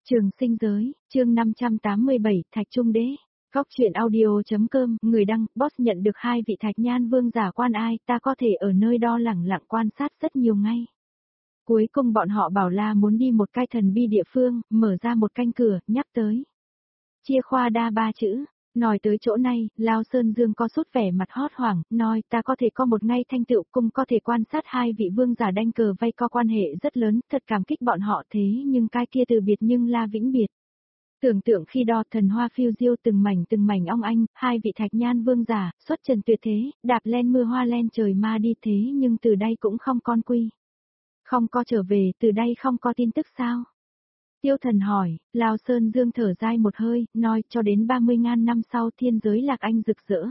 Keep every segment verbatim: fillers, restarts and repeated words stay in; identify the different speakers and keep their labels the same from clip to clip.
Speaker 1: Trường sinh giới, chương năm trăm tám mươi bảy, Thạch Trung Đế. Góc truyện audio.com, người đăng, boss nhận được hai vị Thạch Nhan Vương giả quan ai, ta có thể ở nơi đó lẳng lặng quan sát rất nhiều ngay. Cuối cùng bọn họ bảo là muốn đi một cái thần bi địa phương, mở ra một canh cửa, nhắc tới. Chia khoa đa ba chữ. Nói tới chỗ này, Lao Sơn Dương có sút vẻ mặt hót hoảng, nói ta có thể có một ngay thanh tựu cung có thể quan sát hai vị vương giả đanh cờ vây co quan hệ rất lớn, thật cảm kích bọn họ thế nhưng cái kia từ biệt nhưng la vĩnh biệt. Tưởng tượng khi đo thần hoa phiêu diêu từng mảnh từng mảnh ong anh, hai vị Thạch Nhan vương giả, xuất trần tuyệt thế, đạp len mưa hoa len trời ma đi thế nhưng từ đây cũng không con quy. Không có trở về, từ đây không có tin tức sao? Tiêu Thần hỏi, Lao Sơn Dương thở dài một hơi, nói cho đến ba mươi ngàn năm sau thiên giới lạc anh rực rỡ.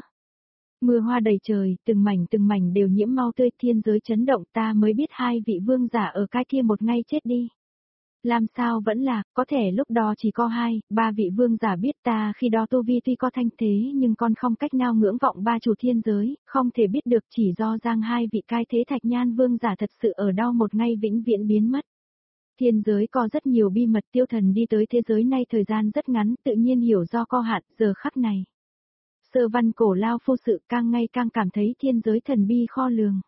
Speaker 1: Mưa hoa đầy trời, từng mảnh từng mảnh đều nhiễm mau tươi thiên giới chấn động ta mới biết hai vị vương giả ở cái kia một ngày chết đi. Làm sao vẫn là, có thể lúc đó chỉ có hai, ba vị vương giả biết ta khi đó tu vi tuy có thanh thế nhưng con không cách nào ngưỡng vọng ba chủ thiên giới, không thể biết được chỉ do giang hai vị cai thế Thạch Nhan vương giả thật sự ở đâu một ngày vĩnh viễn biến mất. Thiên giới có rất nhiều bi mật Tiêu Thần đi tới thế giới này thời gian rất ngắn tự nhiên hiểu do co hạn giờ khắc này. Sơ văn cổ lao phu sự càng ngày càng cảm thấy thiên giới thần bi kho lường.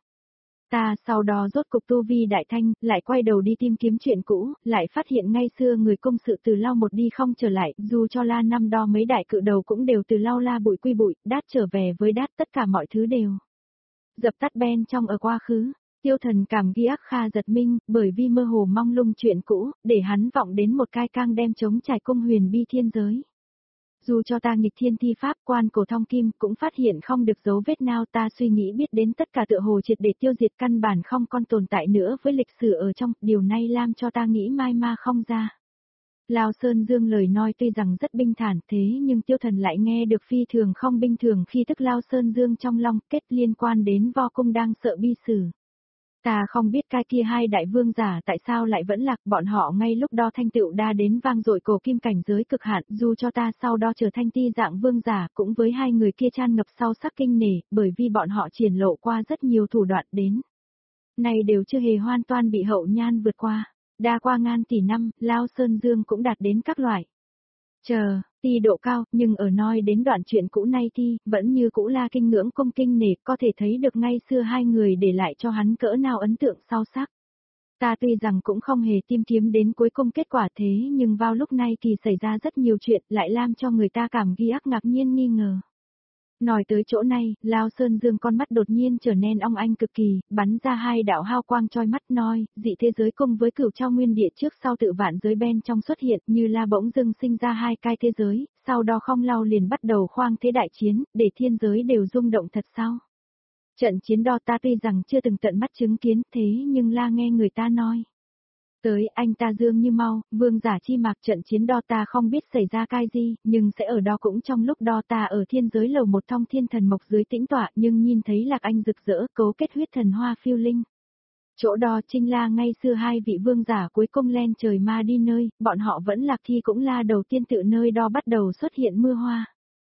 Speaker 1: Ta sau đó rốt cục tu vi đại thanh, lại quay đầu đi tìm kiếm chuyện cũ, lại phát hiện ngay xưa người công sự từ lao một đi không trở lại, dù cho la năm đo mấy đại cự đầu cũng đều từ lao la bụi quy bụi, đát trở về với đát tất cả mọi thứ đều. Dập tắt ben trong ở quá khứ. Tiêu Thần cảm ghi ác kha giật minh, bởi vì mơ hồ mong lung chuyện cũ, để hắn vọng đến một cai cang đem chống trải cung huyền bi thiên giới. Dù cho ta nghịch thiên thi pháp quan cổ thông kim cũng phát hiện không được dấu vết nào ta suy nghĩ biết đến tất cả tựa hồ triệt để tiêu diệt căn bản không còn tồn tại nữa với lịch sử ở trong, điều này làm cho ta nghĩ mai ma không ra. Lao Sơn Dương lời nói tuy rằng rất bình thản thế nhưng Tiêu Thần lại nghe được phi thường không bình thường khi tức Lao Sơn Dương trong lòng kết liên quan đến vo cung đang sợ bi sử. Ta không biết cái kia hai đại vương giả tại sao lại vẫn lạc bọn họ ngay lúc đó thanh tựu đa đến vang dội cổ kim cảnh giới cực hạn dù cho ta sau đó trở thành ti dạng vương giả cũng với hai người kia tràn ngập sau sắc kinh nể bởi vì bọn họ triển lộ qua rất nhiều thủ đoạn đến. Này đều chưa hề hoàn toàn bị hậu nhan vượt qua, đa qua ngàn tỷ năm, Lao Sơn Dương cũng đạt đến các loại. Chờ, ti độ cao, nhưng ở nói đến đoạn chuyện cũ nay thi, vẫn như cũ là kinh ngưỡng công kinh nể, có thể thấy được ngay xưa hai người để lại cho hắn cỡ nào ấn tượng sâu sắc. Ta tuy rằng cũng không hề tìm kiếm đến cuối cùng kết quả thế nhưng vào lúc này kỳ xảy ra rất nhiều chuyện lại làm cho người ta cảm ghi ác ngạc nhiên nghi ngờ. Nói tới chỗ này, Lao Sơn Dương con mắt đột nhiên trở nên ong anh cực kỳ, bắn ra hai đạo hao quang choi mắt nói, dị thế giới cùng với cửu trao nguyên địa trước sau tự vạn giới bên trong xuất hiện như là bỗng dưng sinh ra hai cái thế giới, sau đó không lâu liền bắt đầu khoang thế đại chiến, để thiên giới đều rung động thật sao. Trận chiến đó ta tuy rằng chưa từng tận mắt chứng kiến thế nhưng la nghe người ta nói. Tới anh ta dương như mau, vương giả chi mạc trận chiến đo ta không biết xảy ra cái gì, nhưng sẽ ở đó cũng trong lúc đo ta ở thiên giới lầu một thông thiên thần mộc dưới tĩnh tọa nhưng nhìn thấy lạc anh rực rỡ cấu kết huyết thần hoa phiêu linh. Chỗ đo trinh la ngay xưa hai vị vương giả cuối cùng len trời ma đi nơi, bọn họ vẫn lạc thi cũng là đầu tiên tự nơi đo bắt đầu xuất hiện mưa hoa.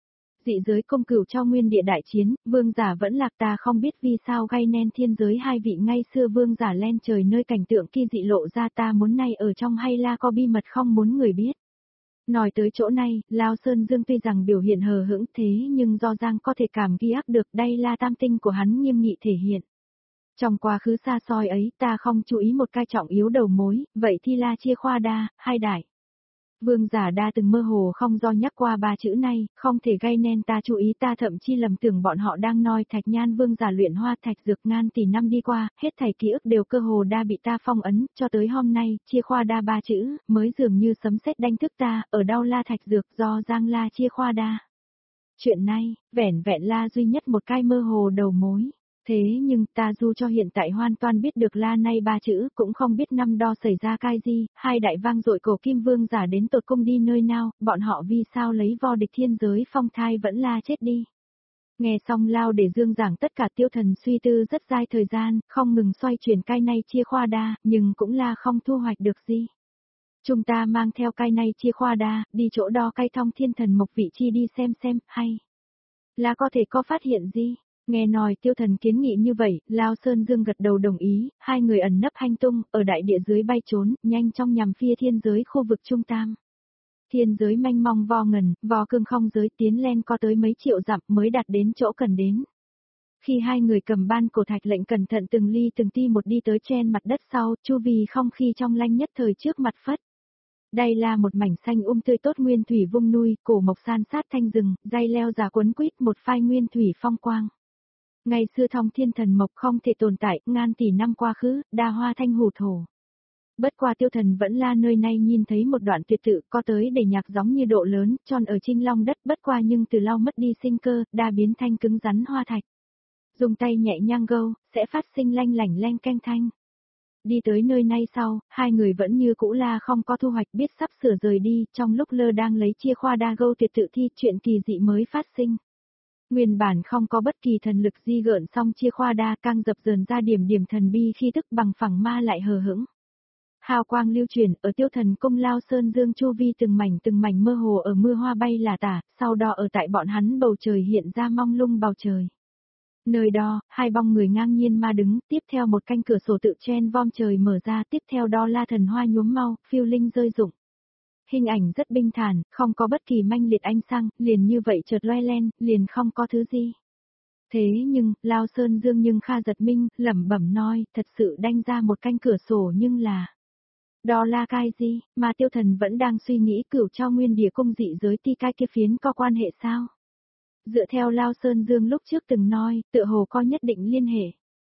Speaker 1: Dị giới công cửu cho nguyên địa đại chiến, vương giả vẫn lạc ta không biết vì sao gây nên thiên giới hai vị ngay xưa vương giả len trời nơi cảnh tượng kia dị lộ ra ta muốn này ở trong hay là có bi mật không muốn người biết. Nói tới chỗ này, Lao Sơn Dương tuy rằng biểu hiện hờ hững thế nhưng do Giang có thể cảm ghi ác được đây là tam tinh của hắn nghiêm nghị thể hiện. Trong quá khứ xa xôi ấy ta không chú ý một cái trọng yếu đầu mối, vậy thì là chia khoa đa, hai đại. Vương giả đa từng mơ hồ không do nhắc qua ba chữ này, không thể gây nên ta chú ý ta thậm chí lầm tưởng bọn họ đang nói Thạch Nhan vương giả luyện hoa thạch dược ngàn tỷ năm đi qua, hết thảy ký ức đều cơ hồ đa bị ta phong ấn, cho tới hôm nay, chia khoa đa ba chữ, mới dường như sấm sét đánh thức ta, ở đâu la thạch dược do giang la chia khoa đa. Chuyện này, vẻn vẹn la duy nhất một cái mơ hồ đầu mối. Thế nhưng ta dù cho hiện tại hoàn toàn biết được la nay ba chữ cũng không biết năm đo xảy ra cái gì, hai đại vang dội cổ kim vương giả đến tột cung đi nơi nào, bọn họ vì sao lấy vo địch thiên giới phong thai vẫn la chết đi. Nghe xong Lao để dương giảng tất cả Tiêu Thần suy tư rất dài thời gian, không ngừng xoay chuyển cái này chia khoa đa, nhưng cũng là không thu hoạch được gì. Chúng ta mang theo cái này chia khoa đa, đi chỗ đo cây thông thiên thần mộc vị chi đi xem xem, hay là có thể có phát hiện gì. Nghe nói Tiêu Thần kiến nghị như vậy, Lao Sơn Dương gật đầu đồng ý, hai người ẩn nấp hành tung, ở đại địa dưới bay trốn, nhanh trong nhằm phía thiên giới khu vực trung tam. Thiên giới manh mong vo ngần, vo cương không giới tiến len co tới mấy triệu dặm mới đạt đến chỗ cần đến. Khi hai người cầm ban cổ thạch lệnh cẩn thận từng ly từng ti một đi tới trên mặt đất sau, chu vi không khí trong lanh nhất thời trước mặt phất. Đây là một mảnh xanh um tươi tốt nguyên thủy vung nuôi, cổ mộc san sát thanh rừng, dây leo già quấn quýt một phai nguyên thủy phong quang. Ngày xưa thong thiên thần mộc không thể tồn tại, ngàn tỷ năm qua khứ, đa hoa thanh hủ thổ. Bất qua tiêu thần vẫn là nơi này nhìn thấy một đoạn tuyệt tự có tới để nhạc giống như độ lớn, tròn ở trinh long đất bất qua nhưng từ lau mất đi sinh cơ, đa biến thanh cứng rắn hoa thạch. Dùng tay nhẹ nhàng gâu, sẽ phát sinh lanh lảnh leng canh thanh. Đi tới nơi này sau, hai người vẫn như cũ là không có thu hoạch biết sắp sửa rời đi, trong lúc lơ đang lấy chia khoa đa gâu tuyệt tự thi chuyện kỳ dị mới phát sinh. Nguyên bản không có bất kỳ thần lực di gợn song chia khoa đa càng dập dờn ra điểm điểm thần bi khi thức bằng phẳng ma lại hờ hững. Hào quang lưu truyền ở tiêu thần cung lao sơn dương chu vi từng mảnh từng mảnh mơ hồ ở mưa hoa bay là tả, sau đó ở tại bọn hắn bầu trời hiện ra mong lung bầu trời. Nơi đó, hai bóng người ngang nhiên ma đứng, tiếp theo một canh cửa sổ tự chen vom trời mở ra, tiếp theo đó là thần hoa nhuốm mau, phiêu linh rơi rụng. Hình ảnh rất bình thản, không có bất kỳ manh liệt ánh sáng, liền như vậy chợt loe len, liền không có thứ gì. Thế nhưng, Lao Sơn Dương nhưng kha giật minh, lẩm bẩm nói, thật sự đanh ra một canh cửa sổ nhưng là... Đó là cái gì, mà tiêu thần vẫn đang suy nghĩ cửu cho nguyên địa cung dị giới ti cai kia phiến có quan hệ sao? Dựa theo Lao Sơn Dương lúc trước từng nói, tựa hồ có nhất định liên hệ.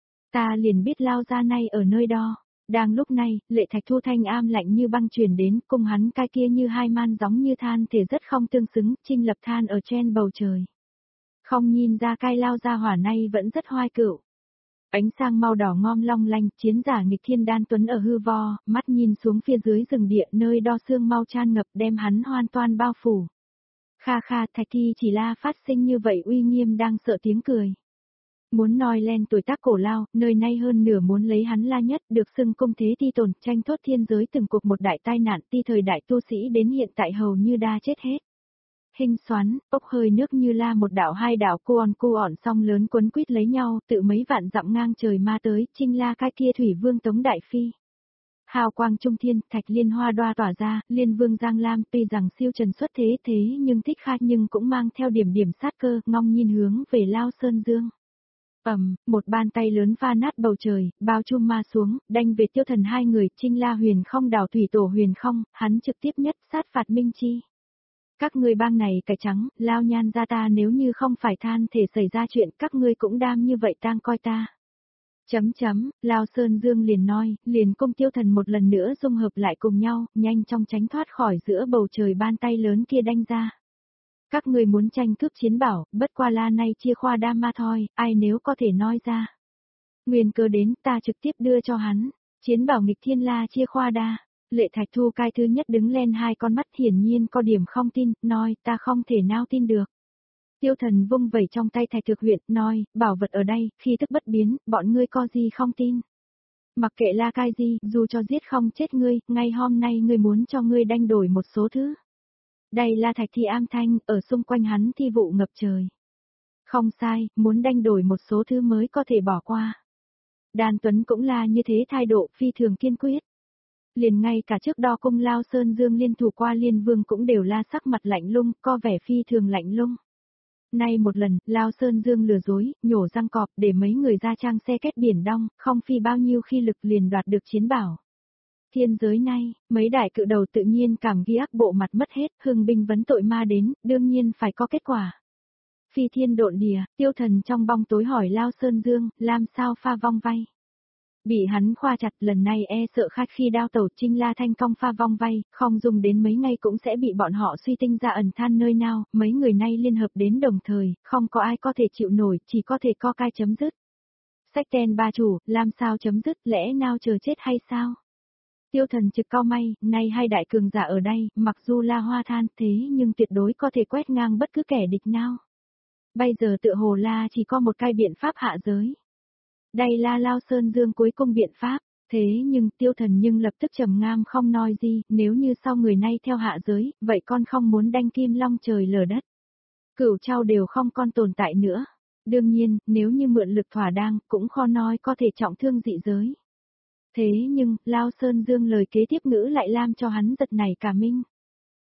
Speaker 1: Ta liền biết Lao ra nay ở nơi đó. Đang lúc này, lệ thạch thu thanh am lạnh như băng truyền đến, cùng hắn cai kia như hai man giống như than thể rất không tương xứng, trinh lập than ở trên bầu trời. Không nhìn ra cai Lao ra hỏa nay vẫn rất hoai cửu. Ánh sang màu đỏ ngom long lanh, chiến giả nghịch thiên đan tuấn ở hư vo, mắt nhìn xuống phía dưới rừng địa nơi đo xương mau tràn ngập đem hắn hoàn toàn bao phủ. Kha kha thạch thi chỉ la phát sinh như vậy uy nghiêm đang sợ tiếng cười. Muốn nói lên tuổi tác cổ lao, nơi nay hơn nửa muốn lấy hắn la nhất được xưng cung thế ti tồn tranh thốt thiên giới từng cuộc một đại tai nạn ti thời đại tu sĩ đến hiện tại hầu như đa chết hết. Hình xoắn, bốc hơi nước như la một đảo hai đảo cu on cu ỏn song lớn quấn quýt lấy nhau tự mấy vạn dặm ngang trời ma tới trinh la cái kia thủy vương tống đại phi. Hào quang trung thiên, thạch liên hoa đoa tỏa ra, liên vương Giang Lam tuy rằng siêu trần xuất thế thế nhưng thích khai nhưng cũng mang theo điểm điểm sát cơ, ngong nhìn hướng về Lao Sơn Dương. Ầm, một bàn tay lớn pha nát bầu trời, bao trùm ma xuống, đanh về tiêu thần hai người, trinh la huyền không đảo thủy tổ huyền không, hắn trực tiếp nhất sát phạt minh chi. Các ngươi bang này cải trắng, Lao nhan ra ta nếu như không phải than thể xảy ra chuyện các ngươi cũng đam như vậy tang coi ta. Chấm chấm, Lao Sơn Dương liền nói, liền cung tiêu thần một lần nữa dung hợp lại cùng nhau, nhanh chóng tránh thoát khỏi giữa bầu trời bàn tay lớn kia đanh ra. Các người muốn tranh cướp chiến bảo, bất qua la nay chia khoa đa ma thôi, ai nếu có thể nói ra. Nguyên cơ đến ta trực tiếp đưa cho hắn, chiến bảo nghịch thiên la chia khoa đa. Lệ thạch thu cai thứ nhất đứng lên hai con mắt hiển nhiên có điểm không tin, nói ta không thể nào tin được. Tiêu thần vung vẩy trong tay thạch thực huyện, nói, bảo vật ở đây, khi tức bất biến, bọn ngươi có gì không tin. Mặc kệ là cái gì, dù cho giết không chết ngươi, ngay hôm nay ngươi muốn cho ngươi đanh đổi một số thứ. Đây là thạch thi am thanh, ở xung quanh hắn thi vụ ngập trời. Không sai, muốn đanh đổi một số thứ mới có thể bỏ qua. Đàn Tuấn cũng là như thế thái độ phi thường kiên quyết. Liền ngay cả trước đó cung Lao Sơn Dương liên thủ qua liên vương cũng đều la sắc mặt lạnh lung, có vẻ phi thường lạnh lung. Nay một lần, Lao Sơn Dương lừa dối, nhổ răng cọp để mấy người ra trang xe kết biển đong, không phi bao nhiêu khi lực liền đoạt được chiến bảo. Thiên giới nay, mấy đại cự đầu tự nhiên cảm ghi ác bộ mặt mất hết, hưng binh vấn tội ma đến, đương nhiên phải có kết quả. Phi thiên độn đìa, tiêu thần trong bóng tối hỏi Lao Sơn Dương, làm sao pha vong vay. Bị hắn khoa chặt lần này e sợ khách khi đao tẩu trinh la thanh công pha vong vay, không dùng đến mấy ngày cũng sẽ bị bọn họ suy tinh ra ẩn than nơi nào, mấy người nay liên hợp đến đồng thời, không có ai có thể chịu nổi, chỉ có thể co cai chấm dứt. Sách ten ba chủ, làm sao chấm dứt, lẽ nào chờ chết hay sao? Tiêu thần trực cao may, nay hai đại cường giả ở đây, mặc dù là hoa than thế nhưng tuyệt đối có thể quét ngang bất cứ kẻ địch nào. Bây giờ tựa hồ là chỉ có một cái biện pháp hạ giới. Đây là Lao Sơn Dương cuối cùng biện pháp, thế nhưng tiêu thần nhưng lập tức trầm ngam không nói gì, nếu như sau người nay theo hạ giới, vậy con không muốn đanh kim long trời lở đất. Cửu trao đều không con tồn tại nữa. Đương nhiên, nếu như mượn lực thỏa đang, cũng khó nói có thể trọng thương dị giới. Thế nhưng, Lao Sơn Dương lời kế tiếp ngữ lại làm cho hắn giật nảy cả mình.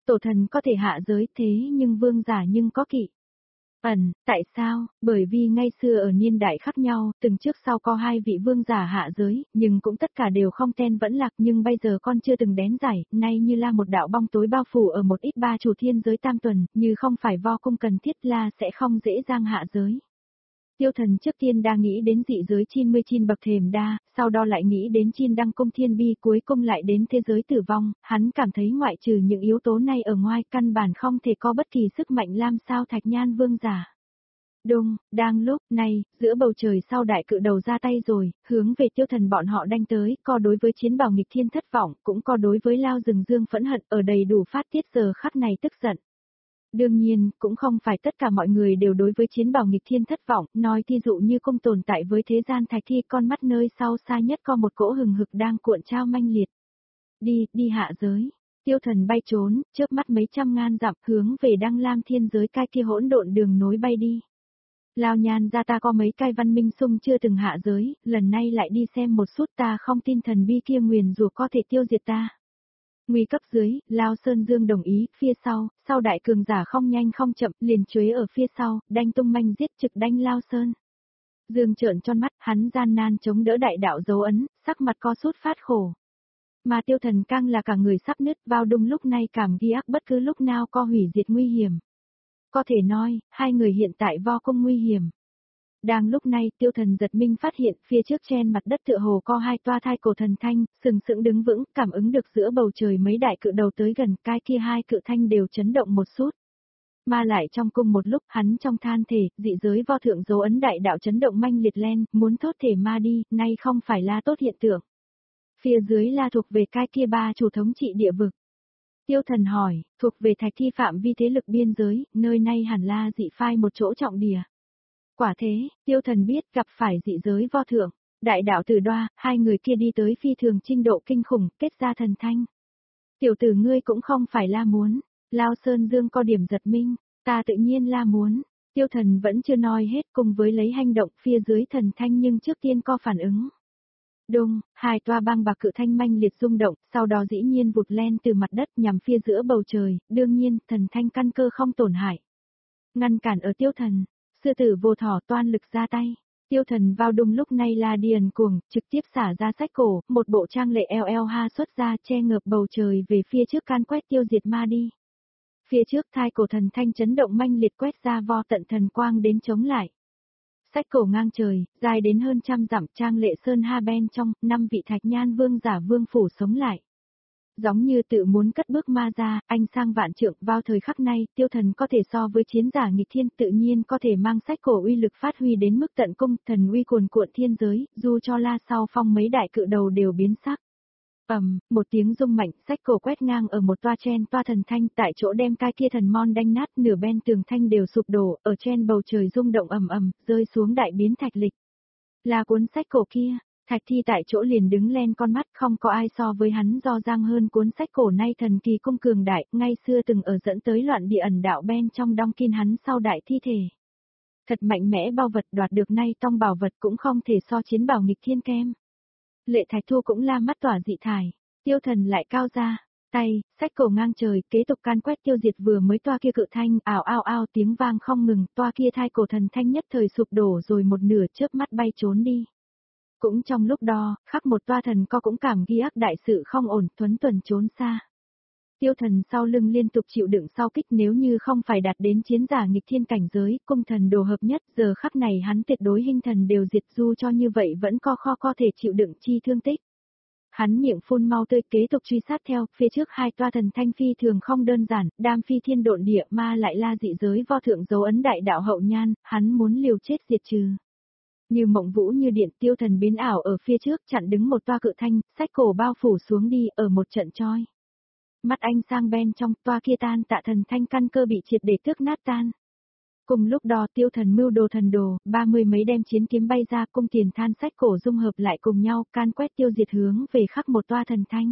Speaker 1: Tổ thần có thể hạ giới thế nhưng vương giả nhưng có kỵ. Ẩn, tại sao? Bởi vì ngay xưa ở niên đại khác nhau, từng trước sau có hai vị vương giả hạ giới, nhưng cũng tất cả đều không ten vẫn lạc, nhưng bây giờ con chưa từng đén giải, nay như là một đạo bóng tối bao phủ ở một ít ba chủ thiên giới tam tuần, như không phải vo cung cần thiết là sẽ không dễ dàng hạ giới. Tiêu thần trước tiên đang nghĩ đến dị giới chín mươi chín bậc thềm đa, sau đó lại nghĩ đến chiên đăng cung thiên bi, cuối cùng lại đến thế giới tử vong, hắn cảm thấy ngoại trừ những yếu tố này ở ngoài căn bản không thể có bất kỳ sức mạnh làm sao thạch nhan vương giả. Đùng, đang lúc này, giữa bầu trời sau đại cự đầu ra tay rồi, hướng về tiêu thần bọn họ đánh tới, co đối với chiến bào nghịch thiên thất vọng, cũng co đối với lao rừng dương phẫn hận ở đầy đủ phát tiết giờ khắc này tức giận. Đương nhiên, cũng không phải tất cả mọi người đều đối với chiến bào nghịch thiên thất vọng, nói thí dụ như cung tồn tại với thế gian thạch thi con mắt nơi sau xa nhất có một cỗ hừng hực đang cuộn trao manh liệt. Đi, đi hạ giới. Tiêu thần bay trốn, chớp mắt mấy trăm ngàn dặm hướng về đăng lam thiên giới cai kia hỗn độn đường nối bay đi. Lao nhan ra ta có mấy cai văn minh sung chưa từng hạ giới, lần này lại đi xem một chút ta không tin thần bi kia nguyền rủa có thể tiêu diệt ta. Nguy cấp dưới, Lao Sơn Dương đồng ý, phía sau, sau đại cường giả không nhanh không chậm, liền chuế ở phía sau, đanh tung manh giết trực đanh Lao Sơn. Dương trợn tròn mắt, hắn gian nan chống đỡ đại đạo dấu ấn, sắc mặt co sút phát khổ. Mà tiêu thần căng là cả người sắp nứt vào đung lúc này cảm ghi ác bất cứ lúc nào co hủy diệt nguy hiểm. Có thể nói, hai người hiện tại vo cung nguy hiểm. Đang lúc này, tiêu thần giật minh phát hiện phía trước trên mặt đất tựa hồ có hai toa thai cổ thần thanh, sừng sững đứng vững, cảm ứng được giữa bầu trời mấy đại cự đầu tới gần, cái kia hai cự thanh đều chấn động một chút. Mà lại trong cung một lúc, hắn trong than thể, dị giới vo thượng dấu ấn đại đạo chấn động manh liệt lên, muốn thốt thể ma đi, nay không phải là tốt hiện tượng. Phía dưới là thuộc về cái kia ba chủ thống trị địa vực. Tiêu thần hỏi, thuộc về thạch thi phạm vi thế lực biên giới, nơi nay hẳn là dị phai một chỗ trọng địa. Quả thế, tiêu thần biết gặp phải dị giới vo thượng, đại đạo tử đoa, hai người kia đi tới phi thường trinh độ kinh khủng, kết ra thần thanh. Tiểu tử ngươi cũng không phải la muốn, Lao Sơn Dương có điểm giật minh, ta tự nhiên la muốn, tiêu thần vẫn chưa nói hết cùng với lấy hành động phía dưới thần thanh nhưng trước tiên có phản ứng. Đùng, hai toa băng bạc cự thanh manh liệt rung động, sau đó dĩ nhiên vụt lên từ mặt đất nhằm phía giữa bầu trời, đương nhiên, thần thanh căn cơ không tổn hại. Ngăn cản ở tiêu thần, sư tử vô thỏ toan lực ra tay, tiêu thần vào đùng lúc này là điền cuồng, trực tiếp xả ra sách cổ, một bộ trang lệ eo eo ha xuất ra che ngợp bầu trời về phía trước can quét tiêu diệt ma đi. Phía trước thai cổ thần thanh chấn động manh liệt quét ra vo tận thần quang đến chống lại. Sách cổ ngang trời, dài đến hơn trăm dặm trang lệ sơn ha ben trong, năm vị thạch nhan vương giả vương phủ sống lại. Giống như tự muốn cất bước ma ra, anh sang vạn trượng vào thời khắc này, tiêu thần có thể so với chiến giả nghịch thiên tự nhiên có thể mang sách cổ uy lực phát huy đến mức tận cung, thần uy cuồn cuộn thiên giới, dù cho la sau phong mấy đại cự đầu đều biến sắc. ầm, um, một tiếng rung mạnh, sách cổ quét ngang ở một toa chen toa thần thanh tại chỗ đem cái kia thần mon đanh nát nửa bên tường thanh đều sụp đổ, ở trên bầu trời rung động ầm ầm, rơi xuống đại biến thạch lịch. Là cuốn sách cổ kia, thạch thi tại chỗ liền đứng lên con mắt không có ai so với hắn do giang hơn cuốn sách cổ nay thần kỳ cung cường đại, ngay xưa từng ở dẫn tới loạn địa ẩn đạo bên trong đong kin hắn sau đại thi thể. Thật mạnh mẽ bao vật đoạt được nay tông bảo vật cũng không thể so chiến bảo nghịch thiên kem. Lệ Thạch Thu cũng la mắt tỏa dị thải, tiêu thần lại cao ra, tay, sách cổ ngang trời, kế tục can quét tiêu diệt vừa mới toa kia cự thanh, ảo ao ao tiếng vang không ngừng, toa kia thai cổ thần thanh nhất thời sụp đổ rồi một nửa chớp mắt bay trốn đi. Cũng trong lúc đó, khắc một toa thần co cũng cảm ghi ác đại sự không ổn, thuấn tuần trốn xa. Tiêu thần sau lưng liên tục chịu đựng sau kích nếu như không phải đạt đến chiến giả nghịch thiên cảnh giới, cung thần đồ hợp nhất, giờ khắc này hắn tuyệt đối hình thần đều diệt dù cho như vậy vẫn co kho có thể chịu đựng chi thương tích. Hắn miệng phun mau tươi kế tục truy sát theo, phía trước hai toa thần thanh phi thường không đơn giản, đam phi thiên độn địa ma lại la dị giới vo thượng dấu ấn đại đạo hậu nhan, hắn muốn liều chết diệt trừ. Như mộng vũ như điện tiêu thần biến ảo ở phía trước chặn đứng một toa cự thanh, sách cổ bao phủ xuống đi ở một trận choi. Mắt anh sang bên trong toa kia tan tạ thần thanh căn cơ bị triệt để tước nát tan. Cùng lúc đó tiêu thần mưu đồ thần đồ, ba mươi mấy đem chiến kiếm bay ra cung tiền than sách cổ dung hợp lại cùng nhau can quét tiêu diệt hướng về khắc một toa thần thanh.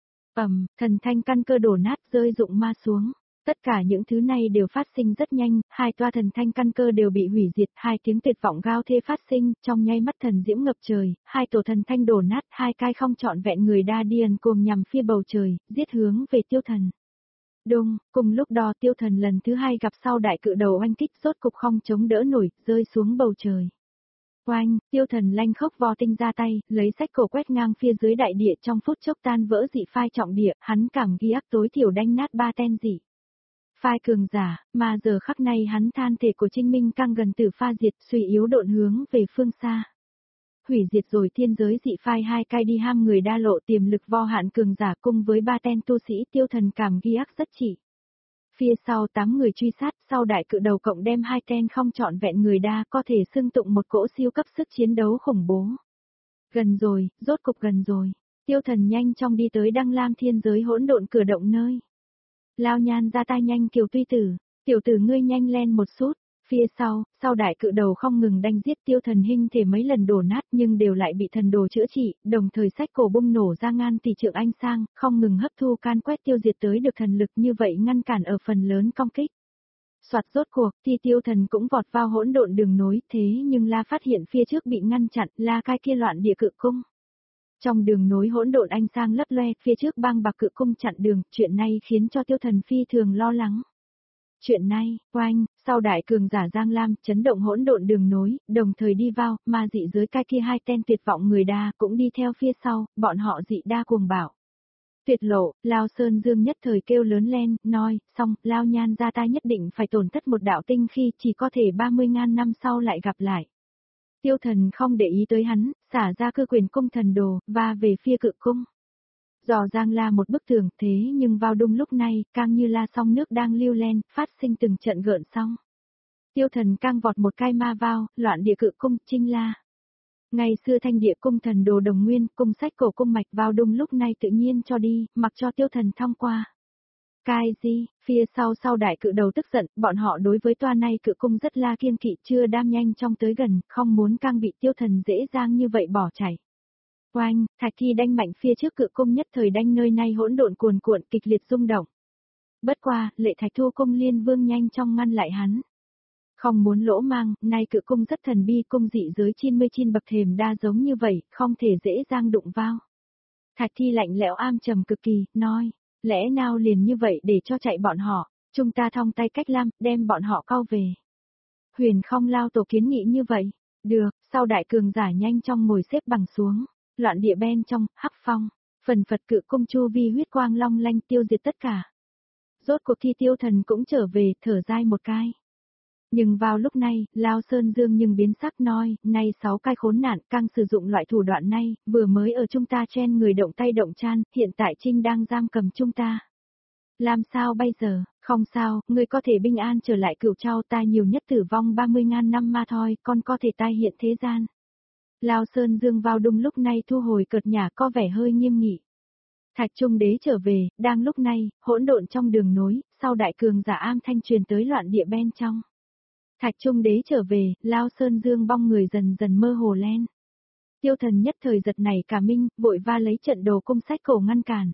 Speaker 1: ầm, thần thanh căn cơ đổ nát rơi rụng ma xuống. Tất cả những thứ này đều phát sinh rất nhanh, hai toa thần thanh căn cơ đều bị hủy diệt, hai tiếng tuyệt vọng gao thê phát sinh, trong nháy mắt thần diễm ngập trời, hai tổ thần thanh đổ nát, hai cai không trọn vẹn người đa điên cùng nhằm phía bầu trời, giết hướng về tiêu thần. Đùng, cùng lúc đó Tiêu Thần lần thứ hai gặp sau đại cự đầu oanh kích rốt cục không chống đỡ nổi, rơi xuống bầu trời. Oanh, Tiêu Thần lanh khốc vo tinh ra tay, lấy sách cổ quét ngang phía dưới đại địa trong phút chốc tan vỡ dị phai trọng địa, hắn cảm ghi ác tối thiểu đanh nát ba ten dị. Phai cường giả, mà giờ khắc này hắn than thể của Trinh Minh căng gần tử pha diệt suy yếu độn hướng về phương xa. Hủy diệt rồi thiên giới dị phai hai cai đi ham người đa lộ tiềm lực vo hạn cường giả cùng với ba ten tu sĩ Tiêu Thần cảm ghi ác rất chỉ. Phía sau tám người truy sát sau đại cự đầu cộng đem hai ten không trọn vẹn người đa có thể xưng tụng một cỗ siêu cấp sức chiến đấu khủng bố. Gần rồi, rốt cục gần rồi. Tiêu Thần nhanh chóng đi tới Đăng Lam thiên giới hỗn độn cửa động nơi. Lao Nhan ra tay nhanh kiều tuy tử, tiểu tử ngươi nhanh lên một chút. Phía sau, sau đại cự đầu không ngừng đánh giết Tiêu Thần hình thể mấy lần đổ nát nhưng đều lại bị thần đồ chữa trị, đồng thời sách cổ bung nổ ra ngàn tỷ trượng ánh sang, không ngừng hấp thu can quét tiêu diệt tới được thần lực như vậy ngăn cản ở phần lớn công kích. Soạt rốt cuộc, thì Tiêu Thần cũng vọt vào hỗn độn đường nối, thế nhưng La phát hiện phía trước bị ngăn chặn, La cái kia loạn địa cự cung. Trong đường nối hỗn độn ánh sang lấp loe, phía trước băng bạc cự cung chặn đường, chuyện này khiến cho Tiêu Thần phi thường lo lắng. Chuyện này, oanh, sau đại cường giả Giang Lam chấn động hỗn độn đường nối, đồng thời đi vào, mà dị giới cai kia hai ten tuyệt vọng người đa cũng đi theo phía sau, bọn họ dị đa cuồng bảo. Tuyệt lộ, Lao Sơn Dương nhất thời kêu lớn lên, nói, xong, Lao Nhan ra tay nhất định phải tổn thất một đạo tinh khi chỉ có thể ba mươi ngàn năm sau lại gặp lại. Tiêu Thần không để ý tới hắn, xả ra cơ quyền cung thần đồ, và về phía cự cung. Dò Giang La một bức tường thế nhưng vào đúng lúc này, càng như la song nước đang lưu lên, phát sinh từng trận gợn sóng. Tiêu Thần càng vọt một cái ma vào, loạn địa cự cung, trinh la. Ngày xưa thanh địa cung thần đồ đồng nguyên, cung sách cổ cung mạch vào đúng lúc này tự nhiên cho đi, mặc cho Tiêu Thần thong qua. Cái gì, phía sau sau đại cự đầu tức giận, bọn họ đối với toa này cự cung rất la kiên kỵ chưa đam nhanh trong tới gần, không muốn càng bị Tiêu Thần dễ dàng như vậy bỏ chạy. Oanh, thạch thi đanh mạnh phía trước cự cung nhất thời đanh nơi này hỗn độn cuồn cuộn kịch liệt rung động. Bất qua, lệ thạch thu cung liên vương nhanh trong ngăn lại hắn. Không muốn lỗ mang, nay cự cung rất thần bi cung dị giới chín mươi chín bậc thềm đa giống như vậy, không thể dễ dàng đụng vào. Thạch thi lạnh lẽo am trầm cực kỳ, nói, lẽ nào liền như vậy để cho chạy bọn họ, chúng ta thong tay cách lam, đem bọn họ cau về. Huyền không lao tổ kiến nghị như vậy, được, sau đại cường giả nhanh trong ngồi xếp bằng xuống. Loạn địa bên trong, hắc phong, phần phật cự cung chu vi huyết quang long lanh tiêu diệt tất cả. Rốt cuộc thi Tiêu Thần cũng trở về, thở dai một cái. Nhưng vào lúc này, Lao Sơn Dương nhưng biến sắc nói, nay sáu cái khốn nạn, càng sử dụng loại thủ đoạn này, vừa mới ở chúng ta chen người động tay động chan, hiện tại Trinh đang giam cầm chúng ta. Làm sao bây giờ, không sao, người có thể bình an trở lại cửu trao ta nhiều nhất tử vong ba mươi ngàn năm mà thôi, con có thể tai hiện thế gian. Lao Sơn Dương vào đúng lúc này thu hồi cợt nhả có vẻ hơi nghiêm nghị. Thạch Trung Đế trở về, đang lúc này, hỗn độn trong đường nối, sau đại cường giả am thanh truyền tới loạn địa bên trong. Thạch Trung Đế trở về, Lao Sơn Dương bong người dần dần mơ hồ lên. Tiêu Thần nhất thời giật này cả minh, vội va lấy trận đồ cung sách cổ ngăn cản.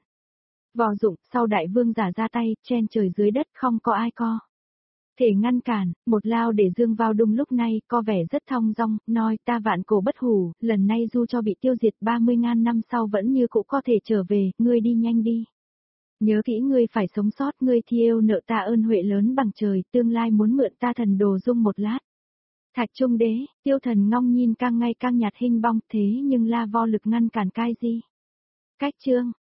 Speaker 1: Vò dụng, sau đại vương giả ra tay, chen trời dưới đất không có ai co. Thể ngăn cản, một lao để dương vào đúng lúc này, có vẻ rất thong dong, nói ta vạn cổ bất hủ, lần này dù cho bị tiêu diệt ba mươi ngàn năm sau vẫn như cũ có thể trở về, ngươi đi nhanh đi. Nhớ kỹ ngươi phải sống sót, ngươi thi yêu nợ ta ơn huệ lớn bằng trời, tương lai muốn mượn ta thần đồ dung một lát. Thạch Trung Đế, Tiêu Thần ngong nhìn càng ngày càng nhạt hình bong thế nhưng la vo lực ngăn cản cái gì. Cách chương.